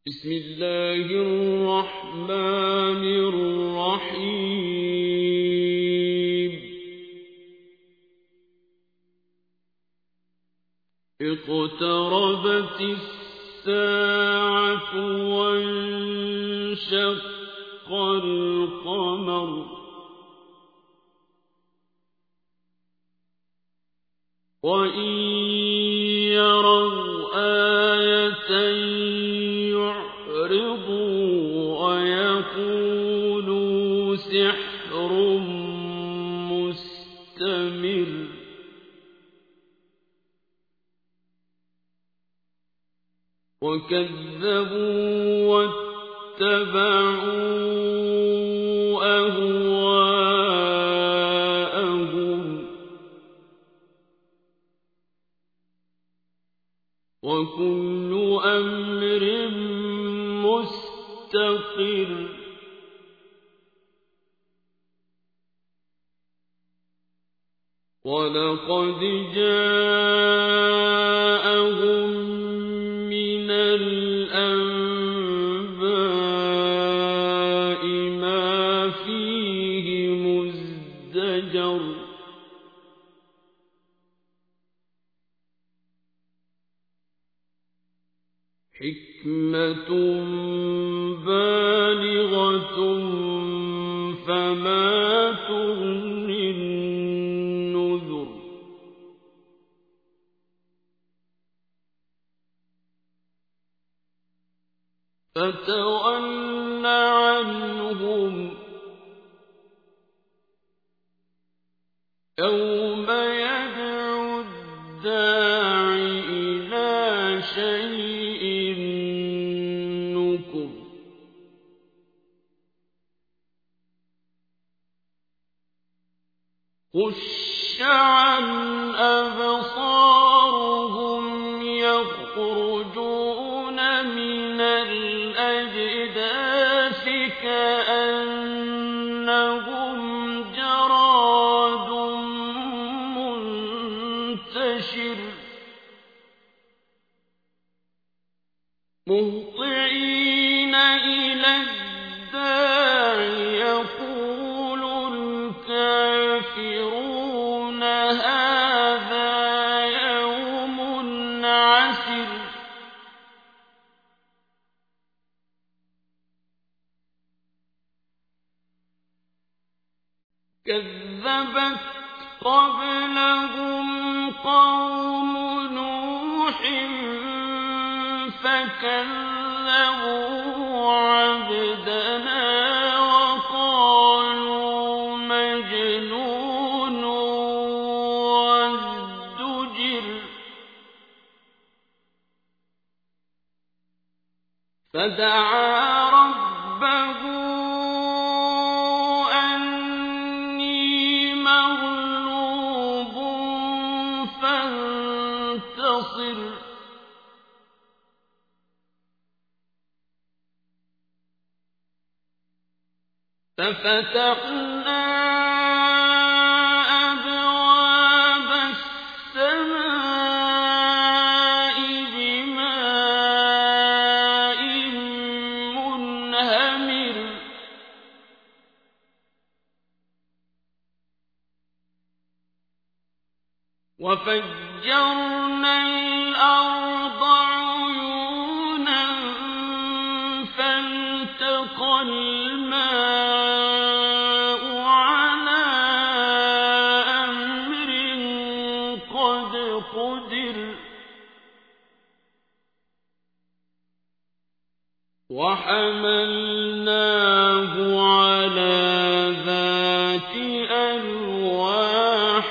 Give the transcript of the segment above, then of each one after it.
بسم الله الرحمن الرحيم اقتربت الساعة وانشق القمر وإن يروا آية يعرضوا ويقولوا سحر مستمر وكذبوا واتبعوا أهواءهم وكل أمر مستقر ولقد جاءهم من الأنباء ما فيه مزدجر حكمة بالغة فما تغني النذر فتول عنهم يوم يدعو الداع إلى شيء نكر خش عن أبصارهم يخرجون من الأجداث كأنهم جراد منتشر مهطعين إلى الداع يقول الكافرون هذا يوم عسر كذبت قبلهم قوم نوح فكذبوا عبدنا وقالوا مجنون وازدجر فدعا ربه أني مغلوب فانتصر ففتحنا أبواب السماء بماء منهمر وفجرنا الأرض عيونا فالتقى الماء على أمر قد قدر وحملناه على ذات ألواح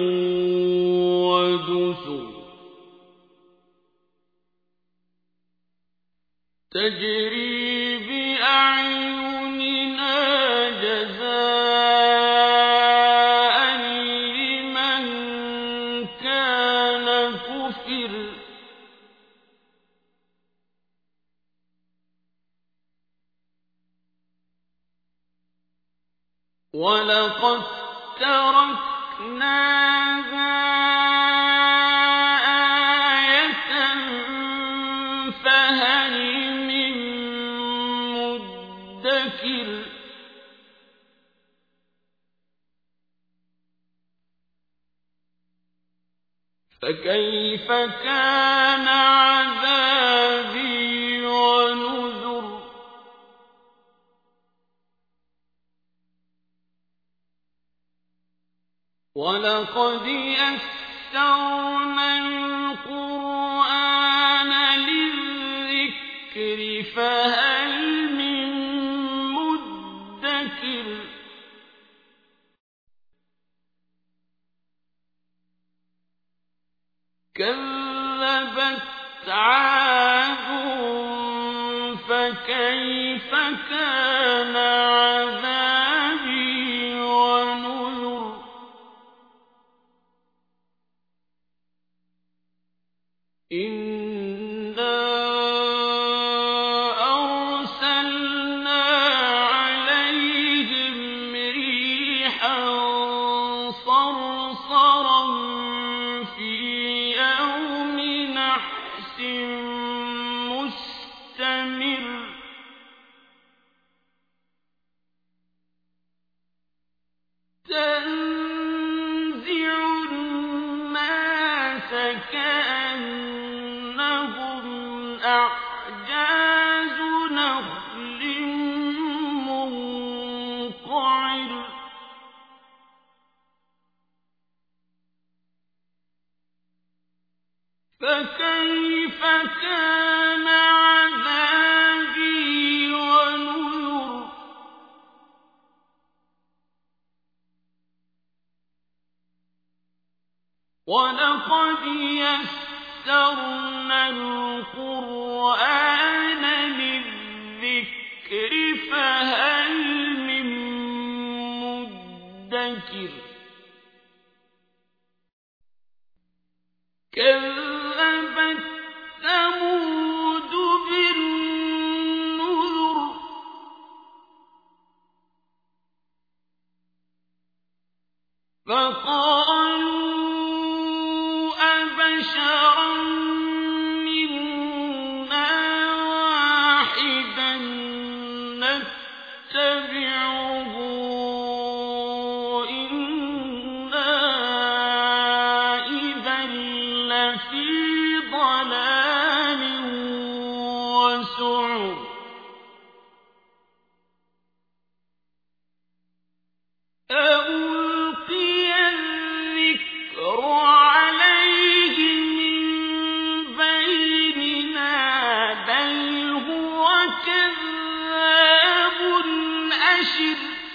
ودسر تجري بأعيننا جزاء لمن كان كفر ولقد تركناها آية فهل من مدكر فكيف كان عذابي ونذر ولقد يسرنا القرآن للذكر فهل من مدكر كذبت عاد فكيف كان عذابي ونذر إنا أرسلنا عليهم ريحا صرصرا في يوم نحس مستمر تنزع الناس كأنهم أعجاز نخل منقعر فكيف كان عذابي ونذر ولقد يسرنا القرآن للذكر فهل من مدكر كذبت ثمود بالنذر فقالوا أبشرا منا واحدا نتبعه إنا إذا لفي ضلال وسعر ألقي الذكر عليه من بيننا بل هو كذاب أشر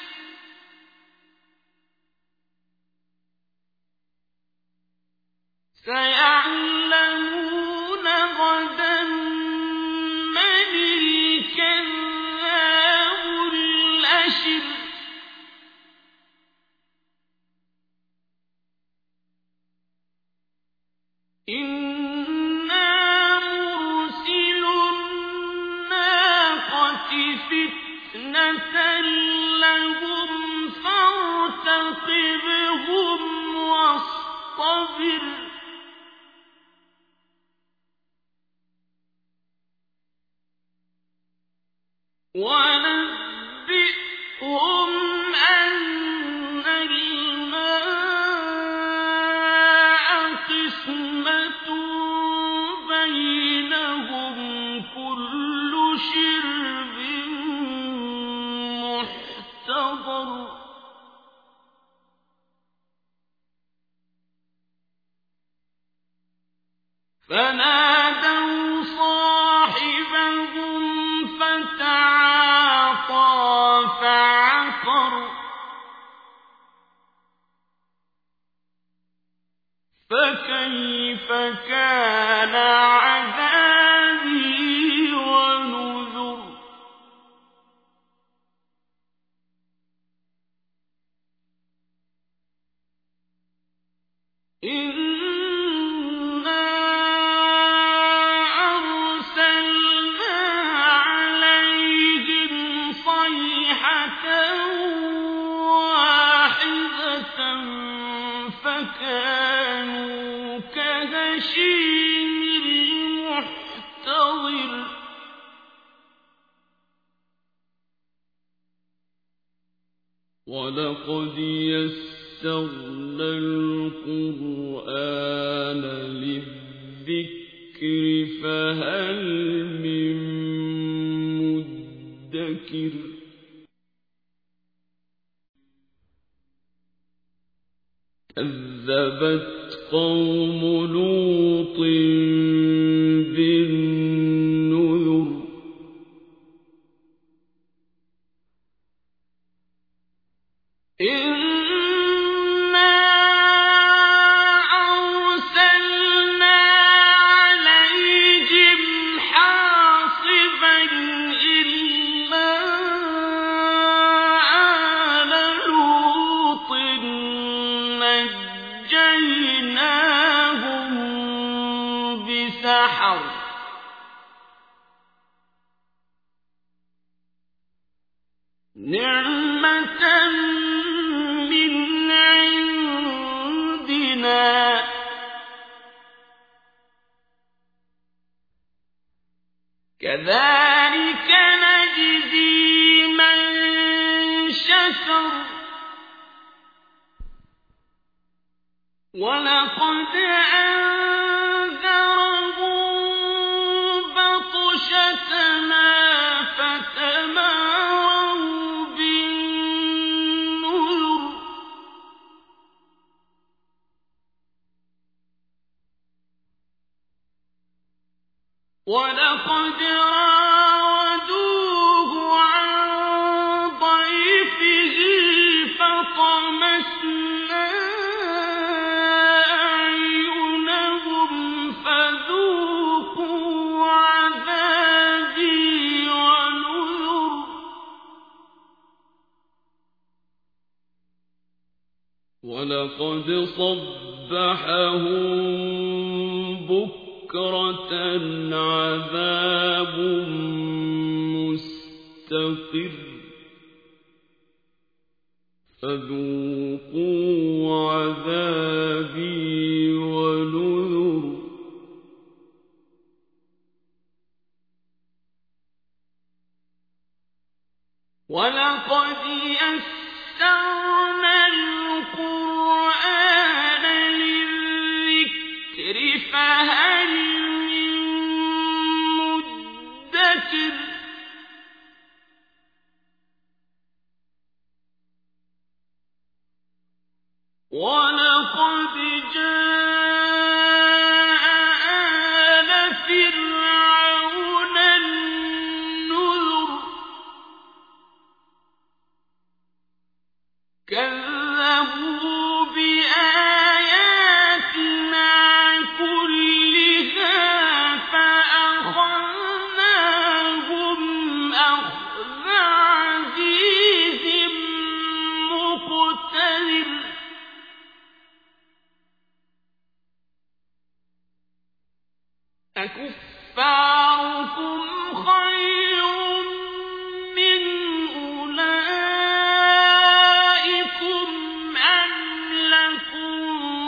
سيعلمون غدا من الكذاب الأشر إنا مرسل الناقة فتنة لهم فارتقبهم واصطبر ونبئهم أن الماء قسمة بينهم كل شرب محتضر فنادوا صاحبهم فتعاطى فعقر فكيف كان عذابي ونذر إنا أرسلنا عليهم صيحة واحدة فكانوا كهشيم المحتضر وَلَقَدْ يَسَّرْنَا الْقُرْآنَ لِلذِّكْرِ فَهَلْ مِن مُّدَّكِرٍ كَذَّبَتْ قَوْمُ لُوطٍ بِالنُّذُرِ إِنَّا أَرْسَلْنَا عَلَيْهِمْ حَاصِبًا إِلَّا آلَ لُوطٍ نَجَّيْنَاهُم بِسَحَرٍ نِعْمَةً مِّنْ عِندِنَا كَذَٰلِكَ نَجْزِي مَن شَكَرَ وَلَقَدْ أَنذَرَهُم بَطْشَتَنَا فَتَمَارَوْا بِالنُّذُرِ وَلَقَدْ رَاوَدُوهُ عَن ضَيْفِهِ فَطَمَسْنَا أَعْيُنَهُمْ فَذُوقُوا عَذَابِي وَنُذُرِ وَلَقَدْ صَبَّحَهُم بُكْرَةً عَذَابٌ مُّسْتَقِرٌّ فَذُوقُوا عَذَابِي وَنُذُرِ وَلَقَدْ يَسَّرْنَا الْقُرْآنَ لِلذِّكْرِ فَهَلْ مِن مُّدَّكِرٍ وَلَقَدْ جَاءَ آلَ فِرْعَوْنَ النُّذُرُ كَذَّبُوا بِآيَاتِنَا كُلِّهَا فَأَخَذْنَاهُمْ أَخْذَ عَزِيزٍ مُّقْتَدِرٍ أَكُفَّارُكُمْ خَيْرٌ مِّنْ أُولَٰئِكُمْ أَمْ لَكُمْ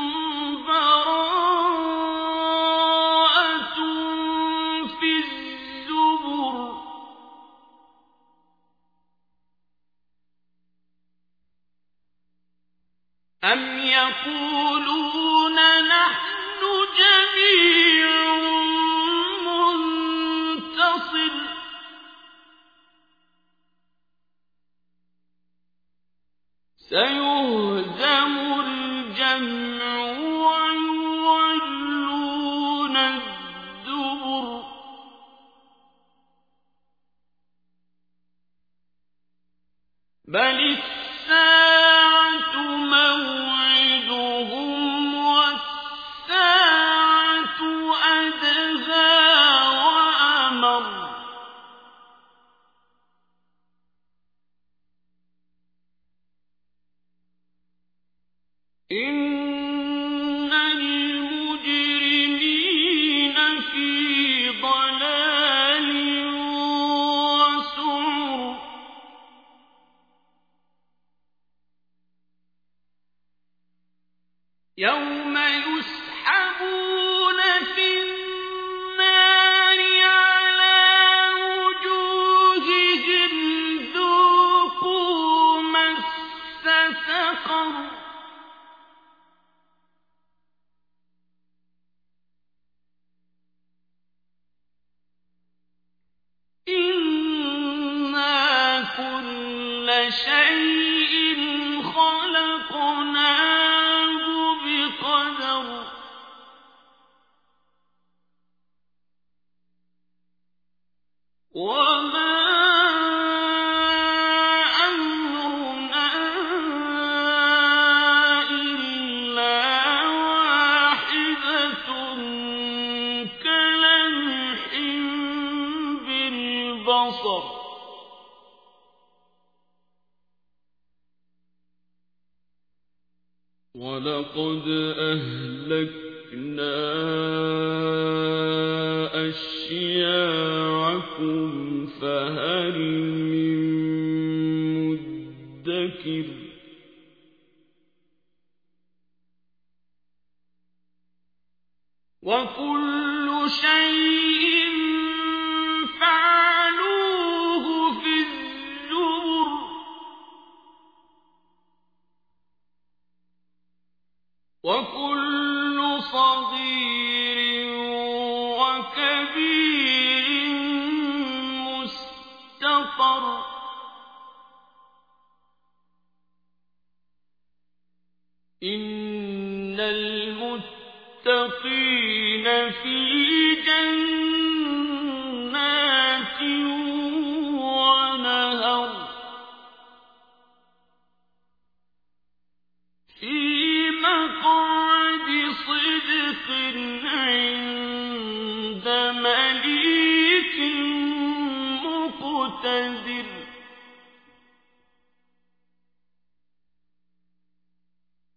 بَرَاءَةٌ فِي الزُّبُرِ أَمْ يَقُولُونَ نَحْنُ جَمِيعٌ مُّنتَصِرٌ سَيُهْزَمُ الْجَمْعُ وَيُوَلُّونَ الدُّبُرَ بَلِ السَّاعَةُ مَوْعِدُهُمْ وَالسَّاعَةُ أَدْهَىٰ وَأَمَرُّ إِنَّ الْمُجْرِمِينَ فِي ضَلَالٍ وَسُعُرٍ يَوْمَ يُسْحَبُونَ فِي النَّارِ عَلَىٰ وُجُوهِهِمْ ذُوقُوا مَسَّ شيء خلقناه بقدر وما أمرنا إلا واحدة كلمح بالبصر ولقد أهلكنا أشياعكم فهل من مدكر وكل شيء فعلوه في الزبر وكل صغير وكبير مستطر إن المتقين في جنات ونهر في مقعد صدق عند مليك مقتدر